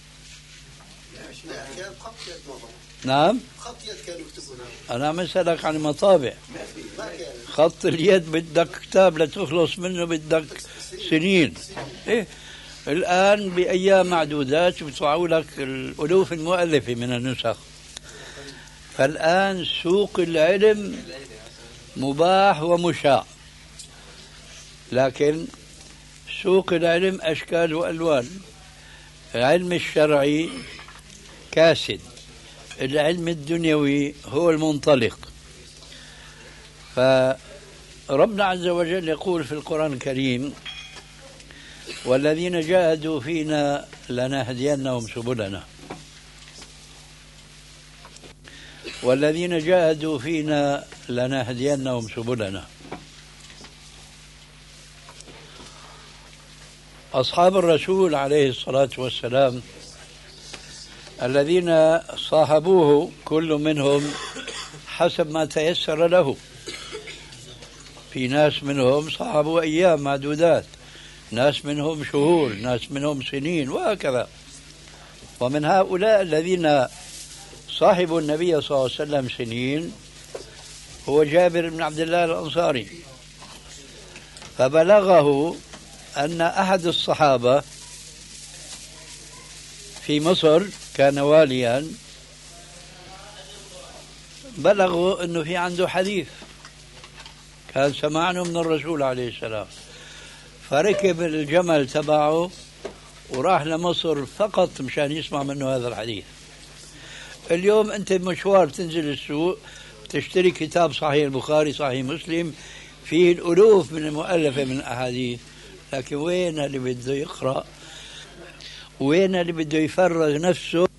نعم. خط يد كانوا يكتبونها. أنا مسألك عن المطابع. خط اليد بدك كتاب لتخلص منه بدك سنين. إيه؟ الآن بأيام معدودات بيطبعوا لك الألوف المؤلفة من النسخ. فالآن سوق العلم مباح ومشاع، لكن سوق العلم أشكال وألوان. العلم الشرعي كاسد، العلم الدنيوي هو المنطلق. فربنا عز وجل يقول في القرآن الكريم: والذين جاهدوا فينا لنهدينهم سبلنا، والذين جاهدوا فينا لنهدينهم سبلنا. أصحاب الرسول عليه الصلاة والسلام الذين صاحبوه كل منهم حسب ما تيسر له. في ناس منهم صاحبوا أيام معدودات، ناس منهم شهور، ناس منهم سنين، وهكذا. ومن هؤلاء الذين صاحبوا النبي صلى الله عليه وسلم سنين هو جابر بن عبد الله الأنصاري فبلغه أن أحد الصحابة في مصر كان واليا، بلغوا أنه في عنده حديث كان سمعنا من الرسول عليه السلام، فركب الجمل تبعه وراح لمصر فقط مشان يسمع منه هذا الحديث. اليوم أنت بمشوار تنزل السوق تشتري كتاب صحيح البخاري صحيح مسلم فيه الألوف من المؤلفة من الأحاديث، لكن وين اللي بده يقرأ؟ وين اللي بده يفرغ نفسه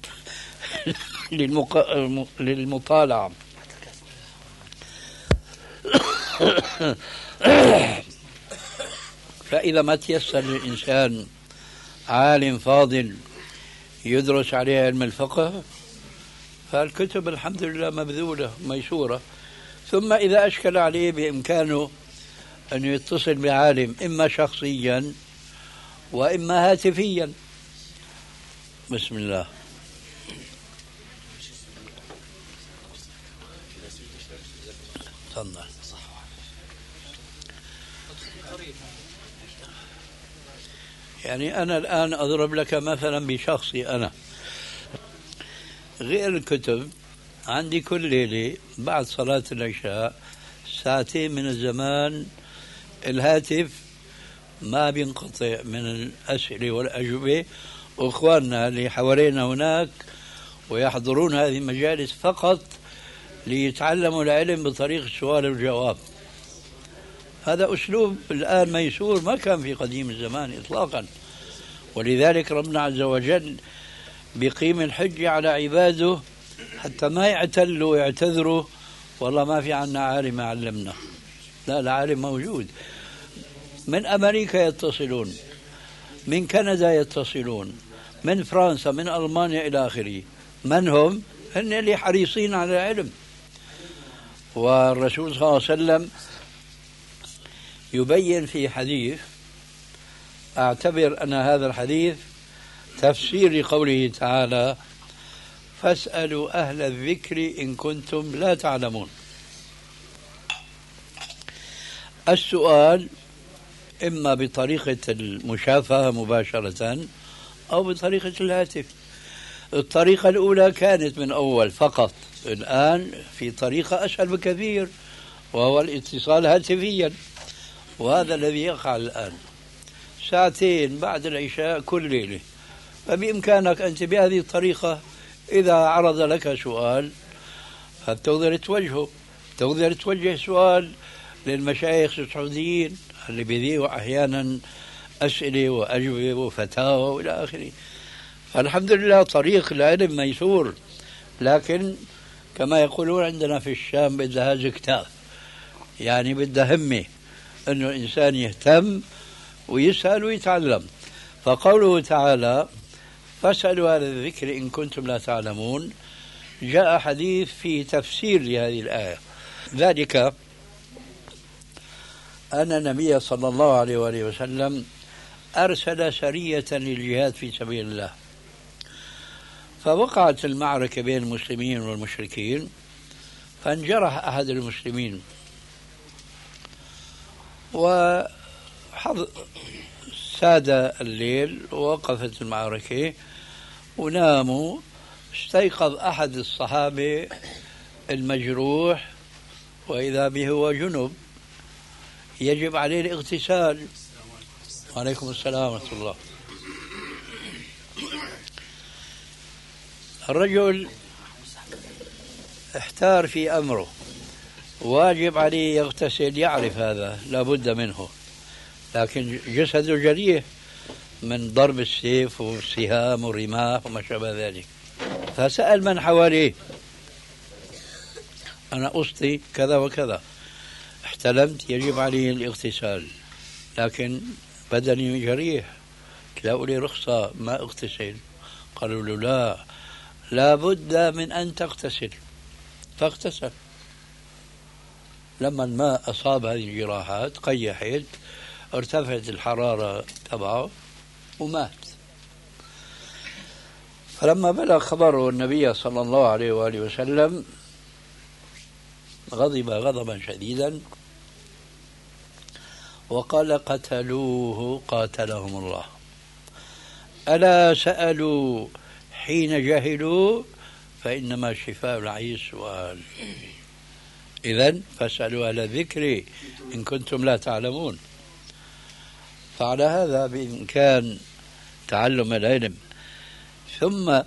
للمطالعة؟ فإذا ما تيسر للإنسان عالم فاضل يدرس عليه علم الفقه فالكتب الحمد لله مبذولة ميسورة. ثم إذا أشكل عليه بإمكانه أن يتصل بعالم إما شخصيا وإما هاتفيا. بسم الله. تفضل. يعني أنا الآن أضرب لك مثلا بشخصي أنا، غير الكتب عندي كل ليلة بعد صلاة العشاء ساعتين من الزمان الهاتف ما بينقطع من الأسئلة والأجوبة، وإخواننا اللي حوالينا هناك ويحضرون هذه المجالس فقط ليتعلموا العلم بطريق السؤال والجواب. هذا أسلوب الآن ميسور ما كان في قديم الزمان إطلاقا، ولذلك ربنا عز وجل بيقيم الحجة على عباده حتى ما يعتلوا ويعتذروا والله ما في عنا عالم علمنا. لا، العالم موجود. من أمريكا يتصلون، من كندا يتصلون، من فرنسا، من ألمانيا إلى آخره. من هم؟ هن اللي حريصين على العلم. والرسول صلى الله عليه وسلم يبين في حديث، أعتبر أن هذا الحديث تفسير لقوله تعالى فاسألوا أهل الذكر إن كنتم لا تعلمون. السؤال إما بطريقة المشافهة مباشرة أو بطريقة الهاتف. الطريقة الأولى كانت من أول فقط، الآن في طريقة أسهل بكثير وهو الاتصال هاتفيا، وهذا الذي يقع الآن ساعتين بعد العشاء كل ليلة. فبإمكانك أنت بهذه الطريقة إذا عرض لك سؤال فتقدر توجهه، تقدر توجه سؤال للمشايخ السعوديين اللي بيذيعوا أحيانا أسئلة وأجوبة وفتاوى وإلى آخره. فالحمد لله طريق العلم ميسور، لكن كما يقولون عندنا في الشام بدها زكتاف، يعني بدها همة أنه الإنسان يهتم ويسأل ويتعلم. فقوله تعالى فاسألوا أهل الذكر إن كنتم لا تعلمون، جاء حديث فيه تفسير لهذه الآية، ذلك أن النبي صلى الله عليه وآله وسلم أرسل سرية للجهاد في سبيل الله، فوقعت المعركة بين المسلمين والمشركين، فانجرح أحد المسلمين ساد الليل ووقفت المعركة وناموا. استيقظ أحد الصحابة المجروح وإذا به هو جنب يجب عليه الاغتسال. وعليكم السلام ورحمة الله. الرجل احتار في أمره، واجب عليه يغتسل، يعرف هذا لابد منه، لكن جسده جريح من ضرب السيف والسهام والرماح وما شابه ذلك. فسأل من حواليه، أنا أسطي كذا وكذا، احتلمت يجب عليه الاغتسال لكن بدني جريح، تلاقوا لي رخصة ما اغتسل؟ قالوا له لا بد من أن تغتسل. فاغتسل. لما الماء أصاب هذه الجراحات قيحت، ارتفعت الحرارة تبعه ومات. فلما بلغ خبره النبي صلى الله عليه وآله وسلم غضب غضبا شديدا وقال قتلوه قاتلهم الله. ألا سألوا حين جهلوا فإنما شفاء العي السؤال. إذن فاسألوا أهل الذكر إن كنتم لا تعلمون. فعلى هذا بإمكان تعلم العلم. ثم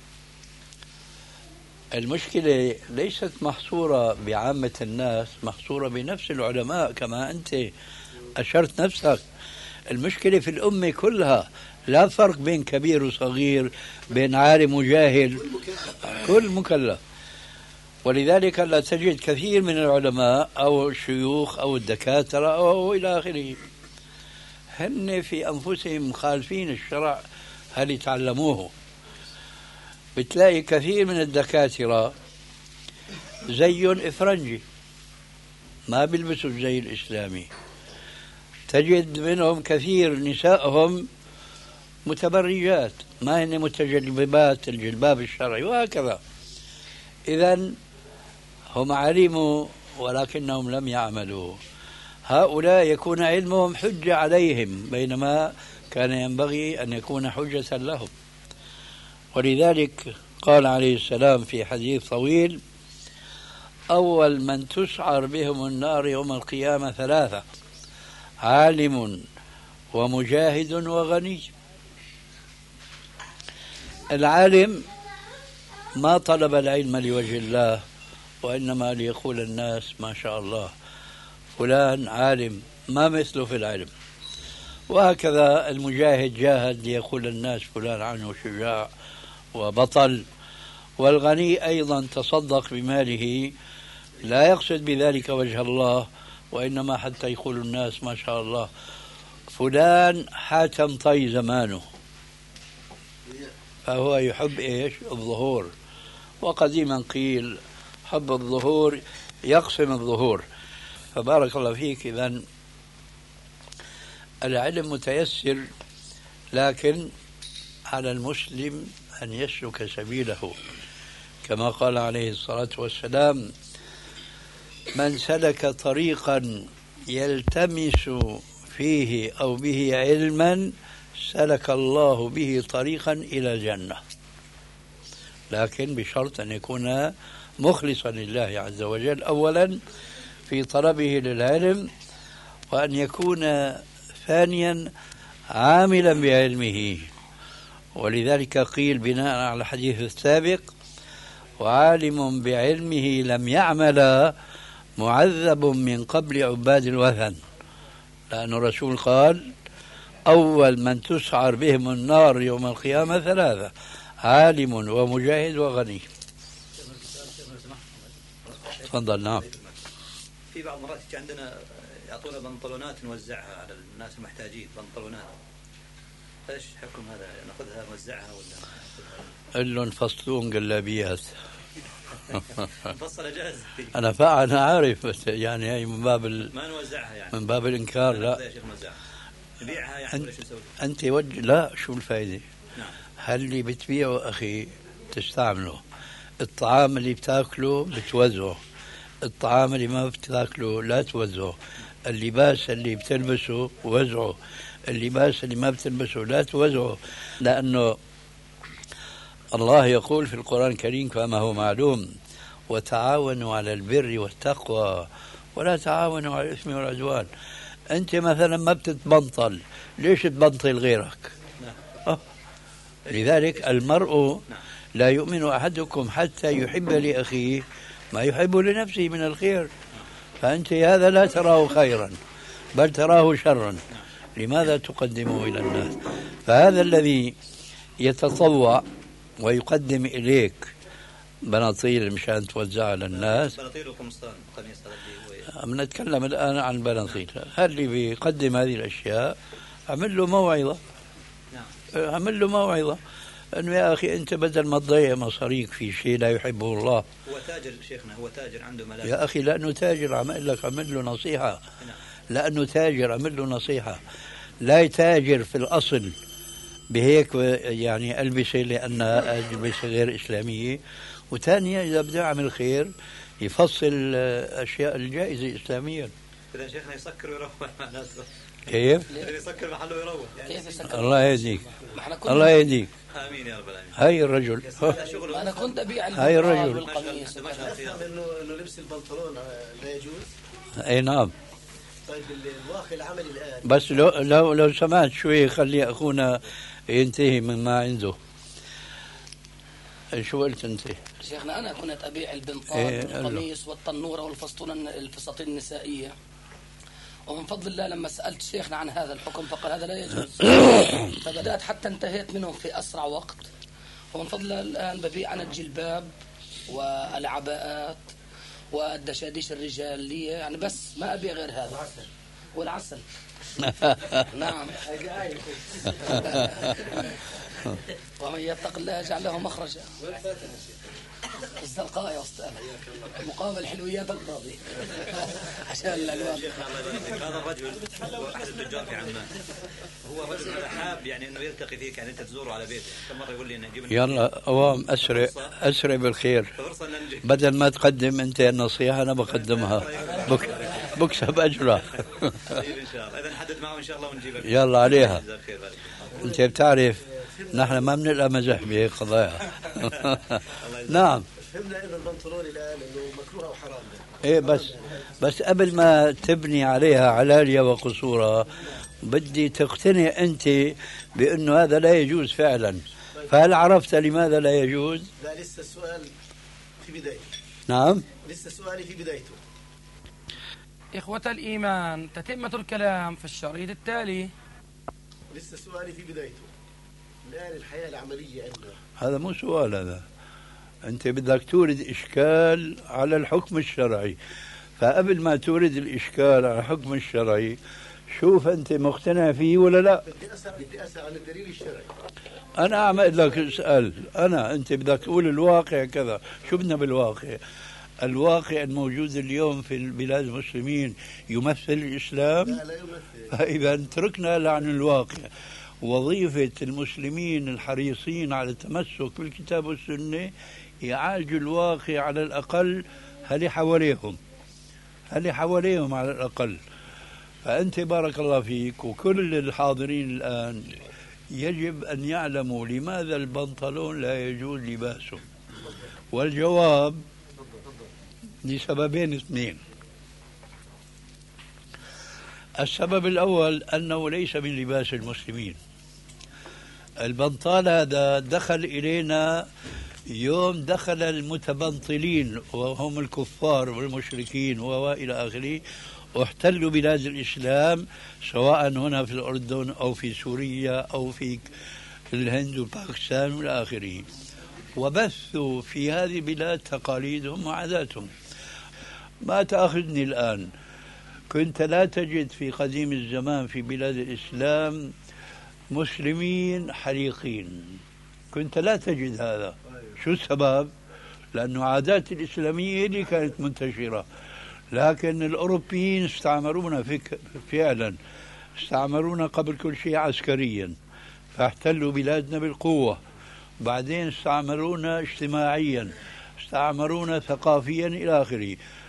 المشكلة ليست محصورة بعامة الناس، محصورة بنفس العلماء كما أنت أشرت نفسك. المشكلة في الأمة كلها، لا فرق بين كبير وصغير، بين عالم وجاهل، كل مكلف. ولذلك لا تجد كثير من العلماء أو الشيوخ أو الدكاترة أو إلى آخره هن في أنفسهم مخالفين الشرع هل يتعلموه. بتلاقي كثير من الدكاترة زي إفرنجي ما بيلبسوا الزي الإسلامي. تجد منهم كثير نسائهم متبرجات ما هن متجلبات الجلباب الشرعي وهكذا. إذن هم علموا ولكنهم لم يعملوا. هؤلاء يكون علمهم حجة عليهم بينما كان ينبغي أن يكون حجة لهم. ولذلك قال عليه السلام في حديث طويل: أول من تسعر بهم النار يوم القيامة ثلاثة: عالم ومجاهد وغني. العالم ما طلب العلم لوجه الله وإنما ليقول الناس ما شاء الله فلان عالم ما مثله في العلم. وهكذا المجاهد جاهد ليقول الناس فلان عنه شجاع وبطل. والغني أيضا تصدق بماله لا يقصد بذلك وجه الله وإنما حتى يقول الناس ما شاء الله فلان حاتم طي زمانه، فهو يحب إيش؟ الظهور. وقديما قيل حب الظهور يقسم الظهور. فبارك الله فيك. إذن العلم متيسر، لكن على المسلم أن يسلك سبيله كما قال عليه الصلاة والسلام: من سلك طريقا يلتمس فيه أو به علما سلك الله به طريقا إلى الجنة، لكن بشرط أن يكون مخلصا لله عز وجل أولا في طلبه للعلم، وأن يكون ثانيا عاملا بعلمه. ولذلك قيل بناء على الحديث السابق: وعالم بعلمه لم يعمل معذب من قبل عباد الوثن، لأن الرسول قال: أول من تسعر بهم النار يوم القيامة ثلاثة: عالم ومجاهد وغني. تفضل. نعم. في بعض المرات عندنا يعطونا بنطلونات نوزعها على الناس المحتاجين، بنطلونات، ايش حكم هذا؟ ناخذها نوزعها ولا قل لهم فصلون قلابيات؟ نفصل جاهز. أنا عارف، بس يعني هي من باب ما نوزعها يعني من باب الإنكار. لا نبيعها يعني ولا شو نسوي؟ أنت لا، شو الفائدة؟ نعم. هل اللي بتبيعه أخي تستعمله؟ الطعام اللي بتاكله بتوزعه، الطعام اللي ما بتاكله لا توزعه، اللباس اللي بتلبسه وزعه، اللباس اللي ما بتلبسه لا توزعه. لأنه الله يقول في القرآن الكريم كما هو معلوم: وتعاونوا على البر والتقوى ولا تعاونوا على الإثم والعدوان. أنت مثلا ما بتتبنطل، ليش تبنطل غيرك؟ لذلك المرء لا يؤمن أحدكم حتى يحب لأخيه ما يحب لنفسه من الخير. فأنت هذا لا تراه خيرا بل تراه شرا، لماذا تقدمه إلى الناس؟ فهذا الذي يتطوع ويقدم إليك بناطيل مشان توزعها للناس. بناطيل وقمصان قميص. نتكلم الآن عن بناطيل. هل اللي بيقدم هذه الأشياء عمل له موعظة. عمل له موعظة أنه يا أخي أنت بدل ما تضيع مصاريك في شيء لا يحبه الله. هو تاجر شيخنا، هو تاجر عنده ملابس. يا أخي لأنه تاجر عمل لك، عمل له نصيحة. لأنه تاجر عمل له نصيحة. لا يتاجر في الأصل بهيك يعني ألبسة لأنها ألبسة غير إسلامية. وثانيا إذا بده يعمل خير يفصل أشياء الجائزة إسلاميا. إذا شيخنا يسكر ويروح مع ناسه. كيف؟ يسكر محله ويروح. كيف يسكر؟ الله يهديك، الله يهديك. آمين يا رب العالمين. هاي الرجل. أنا كنت أبيع هاي الرجل. والقميص. إنه لبس البنطلون لا يجوز. أي نعم. طيب الواقع العملي الآن. بس لو سمعت شوي خلي أخونا ينتهي مما عنده. شو قلت أنت؟ شيخنا أنا كنت أبيع البنطال والقميص والطنورة والفساتين النسائية، ومن فضل الله لما سألت شيخنا عن هذا الحكم فقال هذا لا يجوز. فبدأت حتى انتهيت منهم في أسرع وقت، ومن فضل الله الآن ببيع أنا الجلباب والعباءات والدشاديش الرجالية، يعني بس ما أبيع غير هذا والعسل. نعم. ومن يتق الله يجعل له مخرجا. الزرقاء يا أستاذ مقابل حلويات القاضي عشان الألوان. هذا الرجل هو أحد التجار في عمان، هو رجل هذا حاب يعني إنه يلتقي فيك، يعني أنت تزوره على بيته. كم مرة يقول لي إنه جيب يلا أوام أسرع بالخير، بدل ما تقدم أنت النصيحة أنا بقدمها بكسب أجره. إن شاء الله إذا نحدد معه إن شاء الله ونجيبك. يلا عليها. أنت بتعرف نحن ما بنلقى مزح بهيك قضايا. نعم. فهمنا إنه البنطلون الآن إنه مكروه وحرام. إيه بس قبل ما تبني عليها علالية وقصورها بدي تقتنع أنت بأنه هذا لا يجوز فعلا. فهل عرفت لماذا لا يجوز؟ لا لسه السؤال في بدايته. نعم لسه سؤالي في بدايته. إخوة الإيمان، تتمة الكلام في الشريط التالي. لسه سؤالي في بدايته. الآن الحياة العملية عندنا. هذا مو سؤال، هذا أنت بدك تورد إشكال على الحكم الشرعي. فقبل ما تورد الإشكال على الحكم الشرعي شوف أنت مقتنع فيه ولا لا. بدي أسأل عن الدليل الشرعي. أنا أعمل لك اسأل. أنت بدك تقول الواقع كذا. شو بدنا بالواقع؟ الواقع الموجود اليوم في البلاد المسلمين يمثل الإسلام؟ لا يمثل. فإذا تركنا عن الواقع. وظيفة المسلمين الحريصين على التمسك بالكتاب والسنة يعالجوا الواقع على الأقل هل حواليهم على الأقل. فأنت بارك الله فيك وكل الحاضرين الآن يجب أن يعلموا لماذا البنطلون لا يجوز لباسه. والجواب لسببين اثنين. السبب الأول أنه ليس من لباس المسلمين. البنطال هذا دخل إلينا يوم دخل المتبنطلين وهم الكفار والمشركين وإلى آخره، واحتلوا بلاد الإسلام سواء هنا في الأردن أو في سوريا أو في الهند وباكستان وإلى آخره، وبثوا في هذه البلاد تقاليدهم وعاداتهم. ما تأخذني الآن، كنت لا تجد في قديم الزمان في بلاد الإسلام مسلمين حريقين، كنت لا تجد هذا. شو السبب؟ لأنه عادات الإسلامية اللي كانت منتشرة، لكن الأوروبيين استعمرونا فعلا، استعمرونا قبل كل شيء عسكريا، فاحتلوا بلادنا بالقوة. بعدين استعمرونا اجتماعيا، استعمرونا ثقافيا إلى آخره.